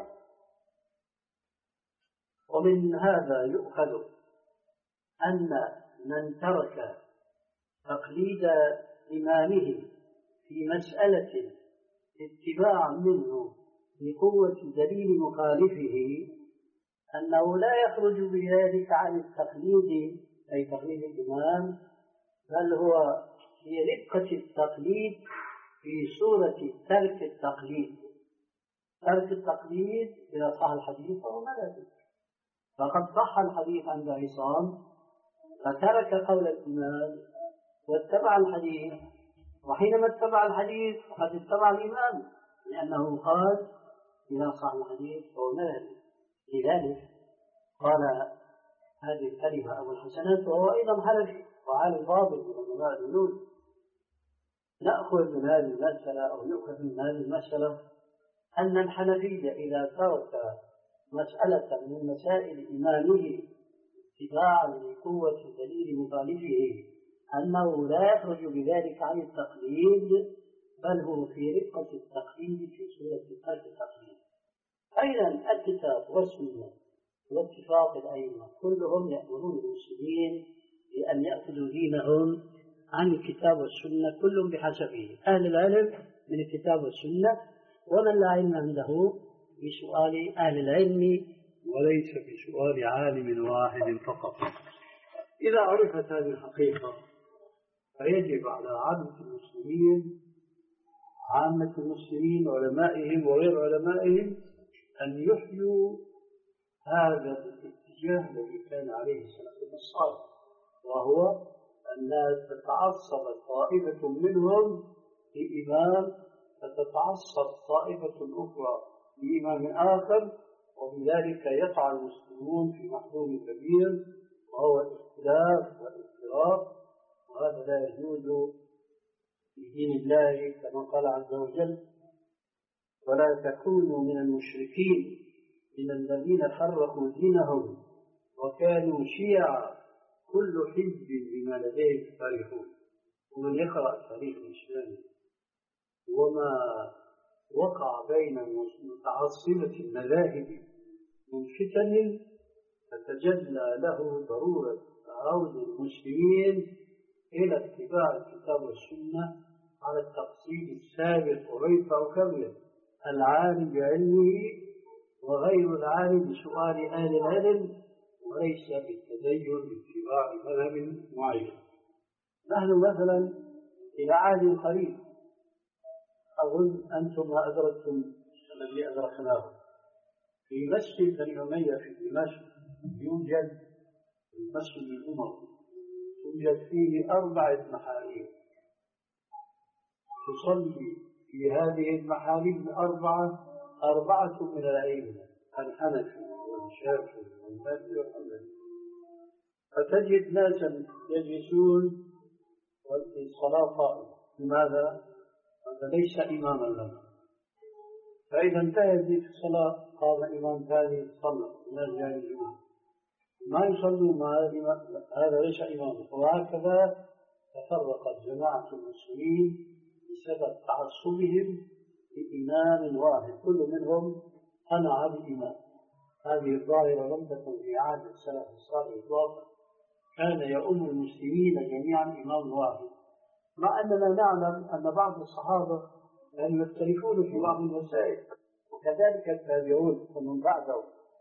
ومن هذا يؤخذ أن من ترك تقليد إمامه في مسألة اتباعا منه لقوة دليل مخالفه أنه لا يخرج بذلك عن التقليد أي تقليد الإمام، بل هو في رقة التقليد في صورة ترك التقليد. ترك التقليد إذا صح الحديث فهو مذهبي، فقد صح الحديث عند عصام فترك قول الإمام واتبع الحديث، وحينما اتبع الحديث فقد اتبع الإمام، لأنه قال إذا صح الحديث فهو مذهبي. لذلك قال هذه الكلمة أبو الحسنات وهو أيضا حنفي وعالم فاضل من علماء العلوم. نأخذ من هذه المسألة أو يؤخذ من هذه المسألة أن الحنفية إذا ترك مسألة من مسائل إيمانه اتباعا لقوة دليل مخالفه أنه لا يخرج بذلك عن التقليد، بل هو في رقة التقليد في صورة ترك التقليد. أيضا الكتاب والسنة واتفاق الأئمة كلهم يأمرون المسلمين بأن يأخذوا دينهم عن الكتاب والسنة كلهم بحسبه، أهل العلم من الكتاب والسنة، ومن لا علم عنده بسؤال أهل العلم وليس بسؤال عالم واحد فقط. إذا عرفت هذه الحقيقة فيجب على عامة المسلمين عامة المسلمين علمائهم وغير علمائهم أن يحيوا هذا الاتجاه الذي كان عليه السلف الصالح، وهو أن لا تتعصب طائفة منهم لإمام فتتعصب طائفة أخرى لإمام آخر، وبذلك يقع المسلمون في محظور كبير وهو الاختلاف والافتراق، وهذا لا يجوز في دين الله كما قال عز وجل: ولا تكونوا من المشركين من الذين فرقوا دينهم وكانوا شيعا كل حزب بما لديهم فرحون. ومن يقرأ التاريخ الإسلامي وما وقع بين متعصبة المذاهب من فتن فتجلى له ضرورة عود المسلمين إلى اتباع الكتاب والسنة على التقصيد السابق ويدفع كبير العالم بعلمه وغير العالم بسؤال أهل العلم، وليس بالتدين باتباع مذهب معين. نحن مثلا إلى عهد قريب أظن أنتم ما أدركتم الذي أدركناه في مسجد بني أمية في دمشق يوجد المسجد الأموي توجد فيه أربعة محاريب، تصلي في هذه المحاريب الأربعة أربعة من الأئمة الحنفي والشافعي والمالكي والحنبلي، فتجد ناسا يجلسون والصلاة قائمة. لماذا؟ هذا ليس إماما لنا، فإذا انتهت الصلاة قام إمام ثاني صلى الناس جالسون ما يصلون مع هذا ليس إماما، وهكذا تفرقت جماعة المسلمين بسبب تعصبهم لإمام واحد كل منهم قنع بإمام. هذه الظاهرة لم تكن في عهد السلف الصالح إطلاقا، كان يؤم المسلمين جميعا إمام واحد، مع أننا نعلم أن بعض الصحابة كانوا يختلفون في بعض المسائل وكذلك التابعون ومن بعدهم،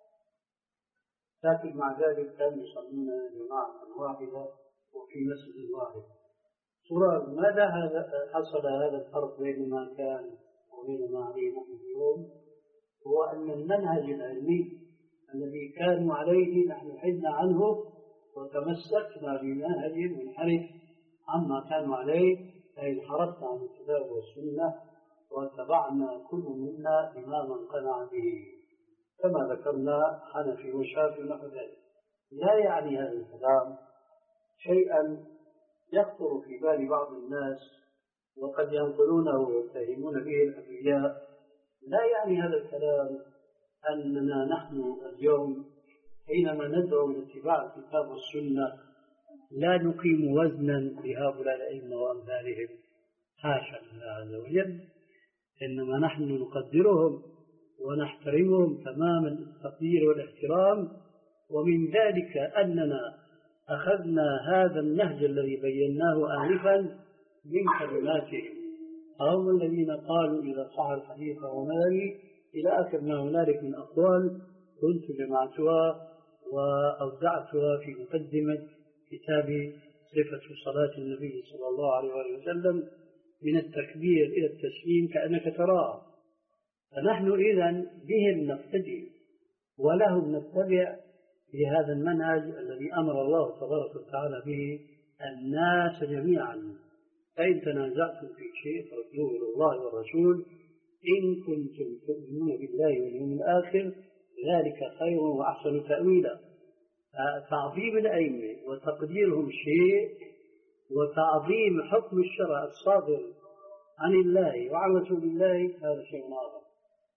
لكن مع ذلك كانوا يصلون جماعة واحدة وفي مسجد واحد. سؤال: ماذا هذا حصل هذا الفرق بين ما كان وبين ما عليه نحن اليوم؟ هو أن المنهج العلمي الذي كانوا عليه نحن حدنا عنه وتمسكنا بمنهج منحرف عما كانوا عليه، أي انحرفنا عن الكتاب والسنة واتبعنا كل منا إماما قنع به كما ذكرنا حنفي وشافعي ونحو ذلك. لا يعني هذا الكلام شيئا يخطر في بال بعض الناس وقد ينقلونه ويتهمون به الأنبياء. لا يعني هذا الكلام أننا نحن اليوم حينما ندعو لاتباع الكتاب والسنة لا نقيم وزنا لهؤلاء الأئمة وأمثالهم، حاشا لله عز وجل، إنما نحن نقدرهم ونحترمهم تمام التقدير والاحترام، ومن ذلك أننا أخذنا هذا النهج الذي بيناه آنفا من كلماتهم، هم الذين قالوا إذا صح الحديث ومالي إلى آخر ما هنالك من أقوال كنت جمعتها وأودعتها في مقدمة كتاب صفة صلاة النبي صلى الله عليه وسلم من التكبير إلى التسليم كأنك تراه. فنحن إذن بهم نقتدي ولهم نتبع في هذا المنهج الذي أمر الله تبارك وتعالى به الناس جميعا. فإن تنازعتم في شيء فردوه إلى الله والرسول إن كنتم تؤمنون بالله واليوم الآخر ذلك خير وأحسن تأويلا. تعظيم الأئمة وتقديرهم شيء، وتعظيم حكم الشرع الصادر عن الله وعن رسول الله هذا شيء آخر.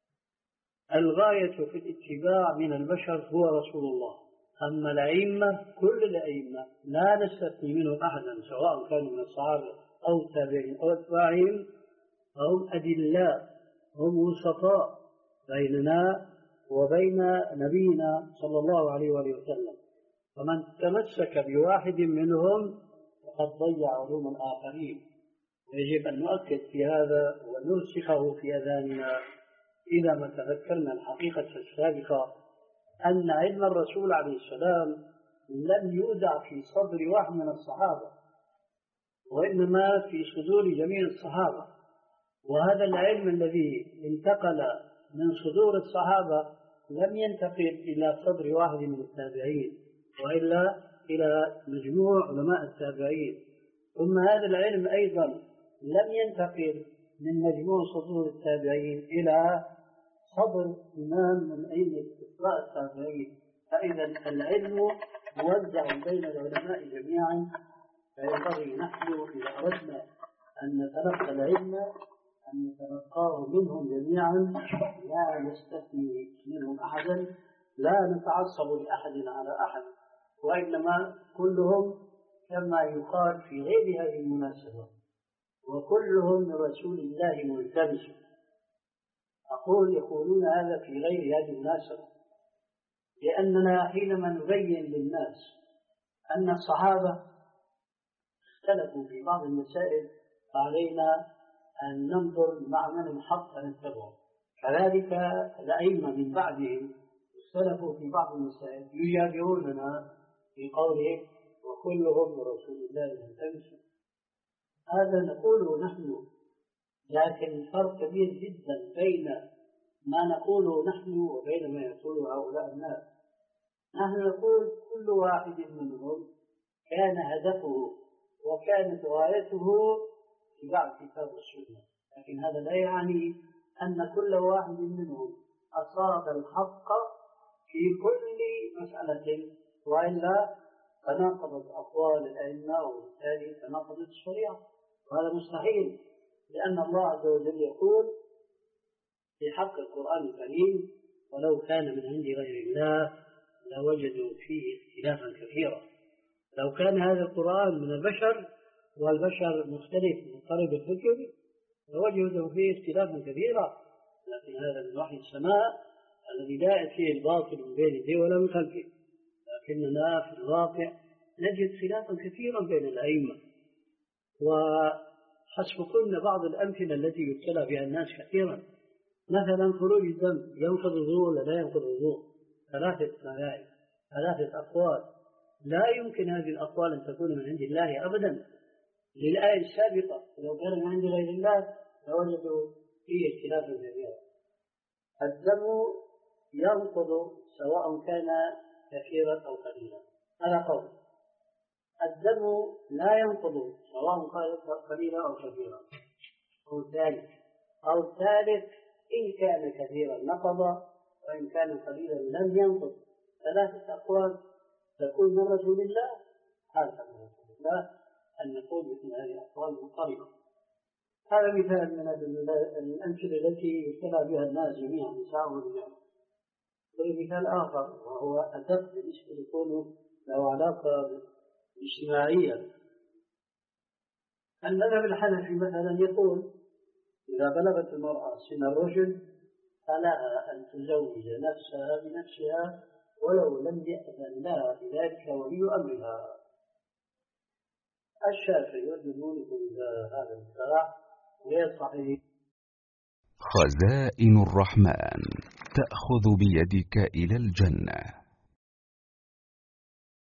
الغاية في الاتباع من البشر هو رسول الله. أما الأئمة كل الأئمة لا نستثني منهم أحدا سواء كانوا من الصحابة أو التابعين أو أتباعهم، هم أدلاء، هم وسطاء بيننا وبين نبينا صلى الله عليه وآله وسلم. فمن تمسك بواحد منهم فقد ضيع علوم الآخرين. يجب أن نؤكد في هذا ونرسخه في أذاننا إذا ما تذكرنا الحقيقة السابقة أن علم الرسول عليه السلام لم يودع في صدر واحد من الصحابة، وإنما في صدور جميع الصحابة. وهذا العلم الذي انتقل من صدور الصحابة لم ينتقل إلى صدر واحد من التابعين، وإلا إلى مجموع علماء التابعين. ثم هذا العلم أيضا لم ينتقل من مجموع صدور التابعين إلى صدر إمام من أئمة التابعين. فإذا العلم موزع بين العلماء جميعا، فينبغي نحن إذا أردنا أن نتلقى العلم أن نتلقاه منهم جميعا، لا نستثني منهم أحدا، لا نتعصب لأحد على أحد، وإنما كلهم كما يقال في غير هذه المناسبة وكلهم من رسول الله ملتمس. أقول يقولون هذا في غير هذه المناسبة لأننا حينما نبين للناس أن الصحابة اختلفوا في بعض المسائل فعلينا أن ننظر مع من الحق نتبعه. كذلك الأئمة من بعدهم اختلفوا في بعض المسائل يجابروننا في قوله وكلهم برسول الله ملتمس. هذا نقوله نحن، لكن فرق كبير جدا بين ما نقوله نحن وبين ما يقوله هؤلاء الناس. نحن نقول كل واحد منهم كان هدفه وكانت غايته اتباع الكتاب والسنة، لكن هذا لا يعني أن كل واحد منهم أصاب الحق في كل مسألة، وإلا تناقضت أقوال الأئمة وبالتالي تناقضت الشريعة، وهذا مستحيل. لأن الله عز وجل يقول في حق القرآن الكريم ولو كان من عند غير الله لوجدوا فيه اختلافا كثيرا. لو كان هذا القرآن من البشر والبشر مختلف من طريق الفكر لوجدوا فيه اختلافا كثيرا، لكن هذا من وحي السماء الذي لا يأتيه الباطل من بين يديه ولا من خلفه. لكننا في الواقع نجد خلافا كثيرا بين الأئمة، وحسبكن بعض الأمثلة التي يبتلى بها الناس كثيرا. مثلا خروج الدم ينقض الوضوء ولا لا ينقض الوضوء؟ ثلاثة مذاهب، ثلاثة أقوال، لا يمكن هذه الأقوال أن تكون من عند الله أبدا. للآية السابقة لو كان من عند غير الله لوجدوا فيه اختلافا كثيرا. الدم ينقض سواء كان كثيرا أو قليلا، هذا قول. الدم لا ينقض سواء كان قليلا أو كثيرا. أو ثالث أو ثالث إن كان كثيرا نقض وإن كان قليلا لم ينقض. ثلاثة أقوال تكون من رسول الله، هذا من رسول الله أن نقول مثل هذه الأقوال مضطربة. هذا مثال من الأمثلة التي يبتلى بها الناس جميعا نساء ورجال. مثال آخر وهو أدب بالنسبة لكونه له علاقة اجتماعية. المذهب الحنفي مثلا يقول إذا بلغت المرأة سن الرشد فلها أن تزوج نفسها بنفسها ولو لم يأذن لها بذلك ولي أمرها. الشافعي والجمهور يقول هذا النكاح غير صحيح. خزائن الرحمن تأخذ بيدك إلى الجنة.